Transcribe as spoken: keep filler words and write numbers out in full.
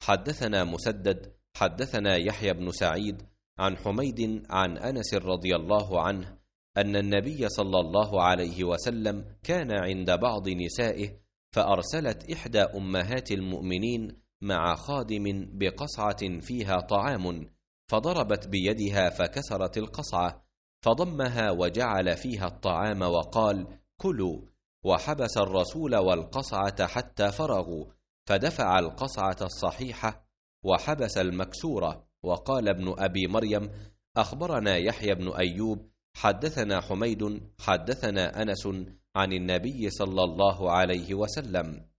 حدثنا مسدد حدثنا يحيى بن سعيد عن حميد عن أنس رضي الله عنه أن النبي صلى الله عليه وسلم كان عند بعض نسائه، فأرسلت إحدى أمهات المؤمنين مع خادم بقصعة فيها طعام، فضربت بيدها فكسرت القصعة، فضمها وجعل فيها الطعام وقال: كلوا، وحبس الرسول والقصعة حتى فرغوا، فدفع القصعة الصحيحة وحبس المكسورة. وقال ابن أبي مريم: أخبرنا يحيى بن أيوب حدثنا حميد حدثنا أنس عن النبي صلى الله عليه وسلم.